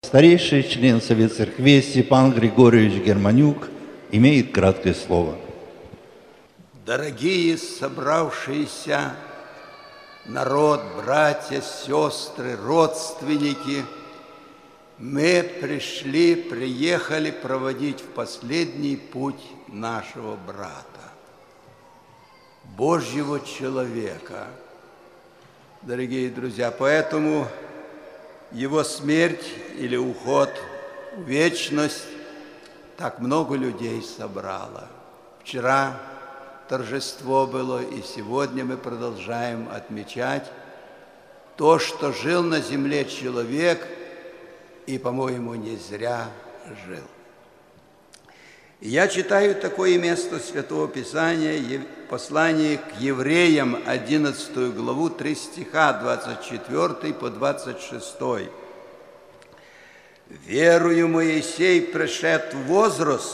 Старейший член Совета Церкви Степан Григорьевич Германюк имеет краткое слово. Дорогие собравшиеся народ, братья, сестры, родственники, мы приехали проводить в последний путь нашего брата, Божьего человека. Дорогие друзья, поэтому его смерть или уход в вечность так много людей собрало. Вчера торжество было, и сегодня мы продолжаем отмечать то, что жил на земле человек, и, по-моему, не зря жил. Я читаю такое место Святого Писания, послание к евреям, 11 главу, 3 стиха, 24 по 26. «Верую, Моисей, пришед в возраст,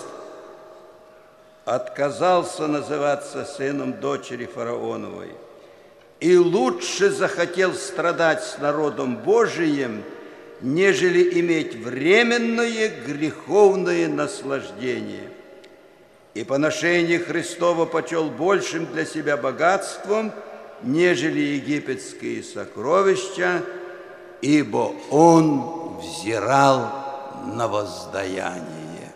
отказался называться сыном дочери фараоновой, и лучше захотел страдать с народом Божиим, нежели иметь временное греховное наслаждение. И поношение Христово почел большим для себя богатством, нежели египетские сокровища, ибо он взирал на воздаяние».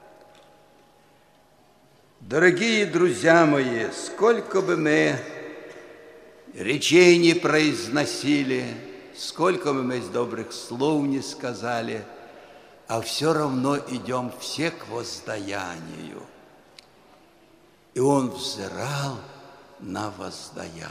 Дорогие друзья мои, сколько бы мы речей не произносили, сколько бы мы добрых слов не сказали, а все равно идем все к воздаянию. И он взирал на воздаяние.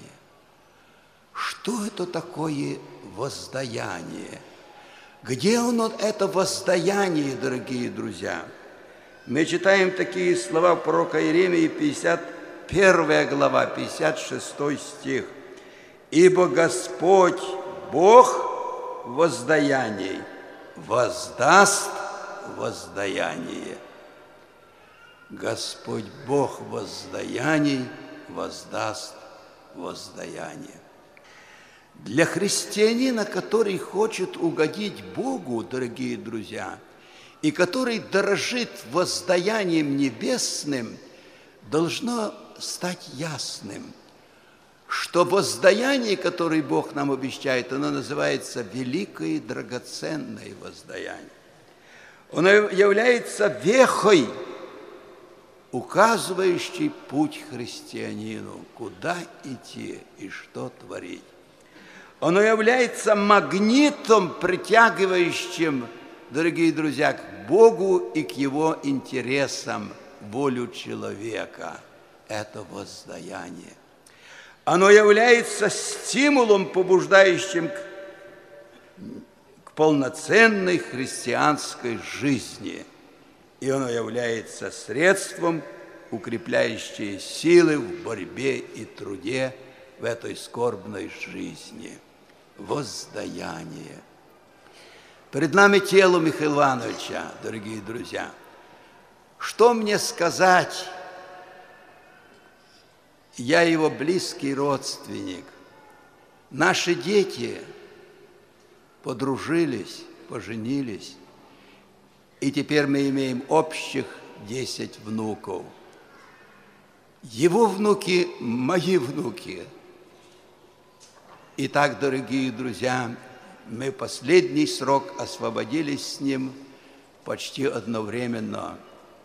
Что это такое воздаяние? Где оно, это воздаяние, дорогие друзья? Мы читаем такие слова пророка Иеремии, 51 глава, 56 стих. «Ибо Господь, Бог воздаяний, воздаст воздаяние». Господь Бог воздаяний воздаст воздаяние. Для христианина, который хочет угодить Богу, дорогие друзья, и который дорожит воздаянием небесным, должно стать ясным, что воздаяние, которое Бог нам обещает, оно называется великое и драгоценное воздаяние. Оно является вехой, указывающий путь христианину, куда идти и что творить. Оно является магнитом, притягивающим, дорогие друзья, к Богу и к Его интересам, волю человека. Это воздаяние. Оно является стимулом, побуждающим к полноценной христианской жизни. И оно является средством, укрепляющим силы в борьбе и труде в этой скорбной жизни. Воздаяние. Перед нами тело Михаила Ивановича, дорогие друзья. Что мне сказать? Я его близкий родственник. Наши дети подружились, поженились. И теперь мы имеем общих 10 внуков. Его внуки – мои внуки. Итак, дорогие друзья, мы последний срок освободились с ним почти одновременно.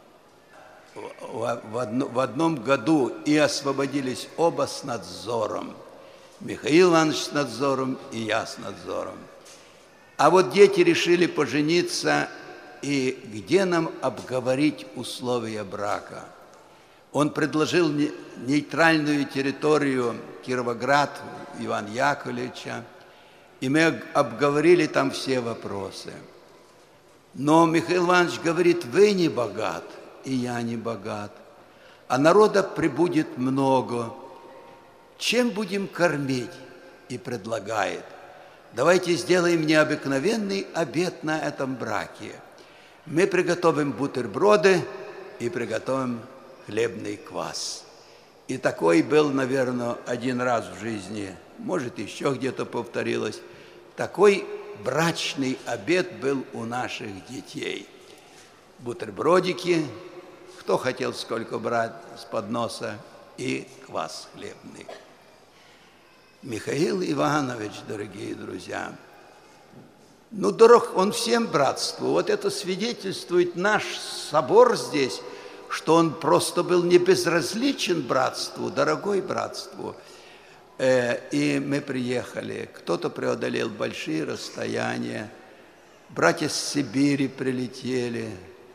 В одном году и освободились оба с надзором. Михаил Иванович с надзором и я с надзором. А вот дети решили пожениться. И где нам обговорить условия брака? Он предложил нейтральную территорию Кировоград Ивана Яковлевича, и мы обговорили там все вопросы. Но Михаил Иванович говорит: вы не богат, и я не богат, а народа прибудет много. Чем будем кормить? И предлагает: давайте сделаем необыкновенный обед на этом браке. Мы приготовим бутерброды и приготовим хлебный квас. И такой был, наверное, один раз в жизни, может, еще где-то повторилось. Такой брачный обед был у наших детей. Бутербродики, кто хотел сколько брать с подноса, и квас хлебный. Михаил Иванович, дорогие друзья, дорог он всем братству. Вот это свидетельствует наш собор здесь, что он просто был не безразличен братству, дорогой братству. И мы приехали, кто-то преодолел большие расстояния, братья с Сибири прилетели,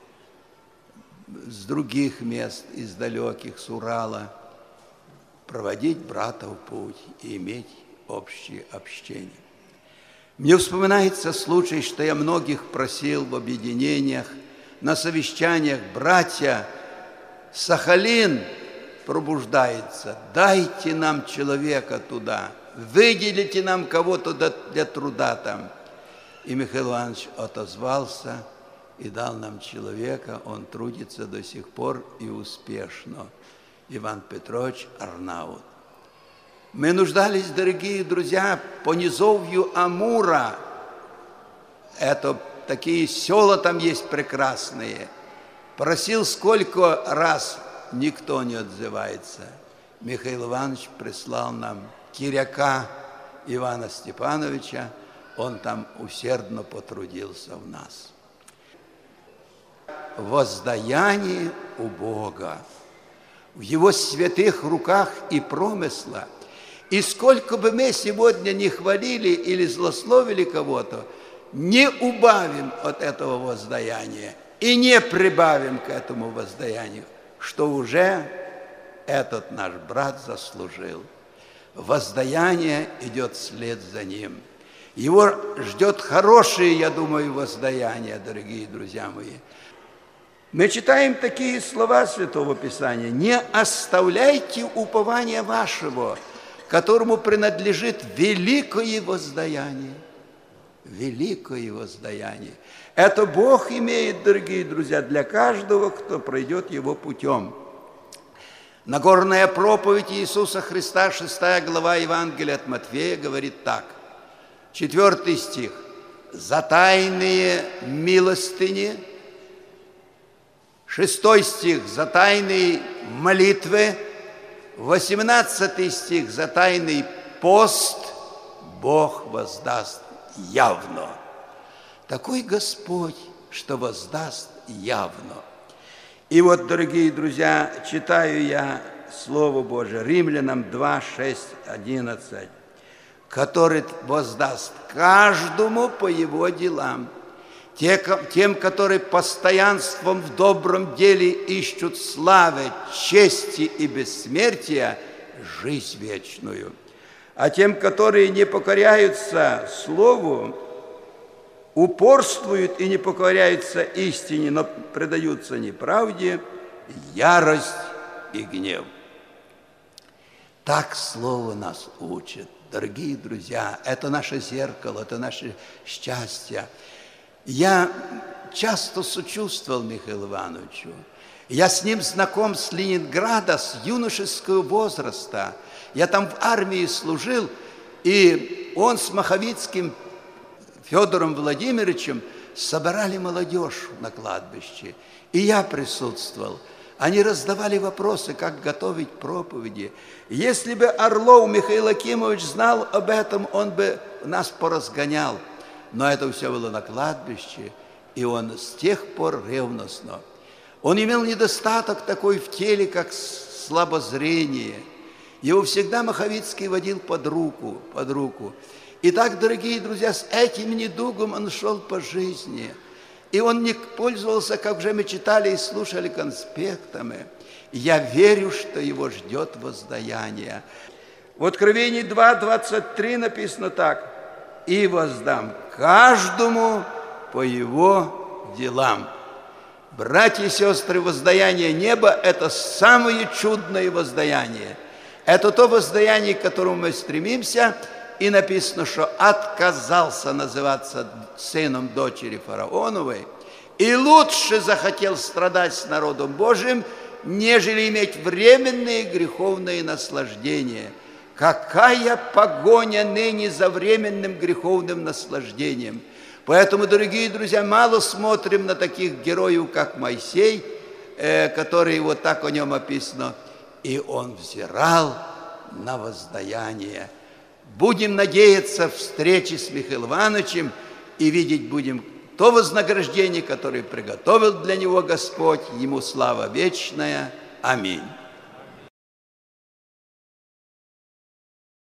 с других мест, из далеких, с Урала, проводить брата в путь и иметь общее общение. Мне вспоминается случай, что я многих просил в объединениях, на совещаниях: братья, Сахалин пробуждается, дайте нам человека туда, выделите нам кого-то для труда там. И Михаил Иванович отозвался и дал нам человека, он трудится до сих пор и успешно. Иван Петрович Арнаут. Мы нуждались, дорогие друзья, по низовью Амура. Это такие села там есть прекрасные. Просил сколько раз, никто не отзывается. Михаил Иванович прислал нам Киряка Ивана Степановича, он там усердно потрудился в нас. Воздаяние у Бога, в Его святых руках и промысла. И сколько бы мы сегодня не хвалили или злословили кого-то, не убавим от этого воздаяния и не прибавим к этому воздаянию, что уже этот наш брат заслужил. Воздаяние идет вслед за ним. Его ждет хорошее, я думаю, воздаяние, дорогие друзья мои. Мы читаем такие слова Святого Писания: «Не оставляйте упования вашего, которому принадлежит великое воздаяние». Великое воздаяние. Это Бог имеет, дорогие друзья, для каждого, кто пройдет Его путем. Нагорная проповедь Иисуса Христа, 6 глава Евангелия от Матфея, говорит так. 4 стих. «За тайные милостыни». 6 стих – за тайные молитвы. 18 стих – за тайный пост Бог воздаст явно. Такой Господь, что воздаст явно. И вот, дорогие друзья, читаю я Слово Божие, Римлянам 2, 6, 11, который воздаст каждому по его делам. Тем, которые постоянством в добром деле ищут славы, чести и бессмертия, жизнь вечную. А тем, которые не покоряются Слову, упорствуют и не покоряются истине, но предаются неправде, ярость и гнев. Так Слово нас учит. Дорогие друзья, это наше зеркало, это наше счастье. Я часто сочувствовал Михаилу Ивановичу. Я с ним знаком с Ленинграда, с юношеского возраста. Я там в армии служил, и он с Маховицким Федором Владимировичем собирали молодежь на кладбище. И я присутствовал. Они раздавали вопросы, как готовить проповеди. Если бы Орлов Михаил Акимович знал об этом, он бы нас поразгонял. Но это все было на кладбище, и он с тех пор ревностно. Он имел недостаток такой в теле, как слабозрение. Его всегда Маховицкий водил под руку. Итак, дорогие друзья, с этим недугом он шел по жизни. И он не пользовался, как уже мы читали и слушали, конспектами. Я верю, что его ждет воздаяние. В Откровении 2:23 написано так. «И воздам каждому по его делам». Братья и сестры, воздаяние неба – это самое чудное воздаяние. Это то воздаяние, к которому мы стремимся. И написано, что отказался называться сыном дочери фараоновой и лучше захотел страдать с народом Божиим, нежели иметь временные греховные наслаждения. Какая погоня ныне за временным греховным наслаждением. Поэтому, дорогие друзья, мало смотрим на таких героев, как Моисей, который вот так о нем описано. И он взирал на воздаяние. Будем надеяться встречи с Михаилом Ивановичем и видеть будем то вознаграждение, которое приготовил для него Господь. Ему слава вечная. Аминь.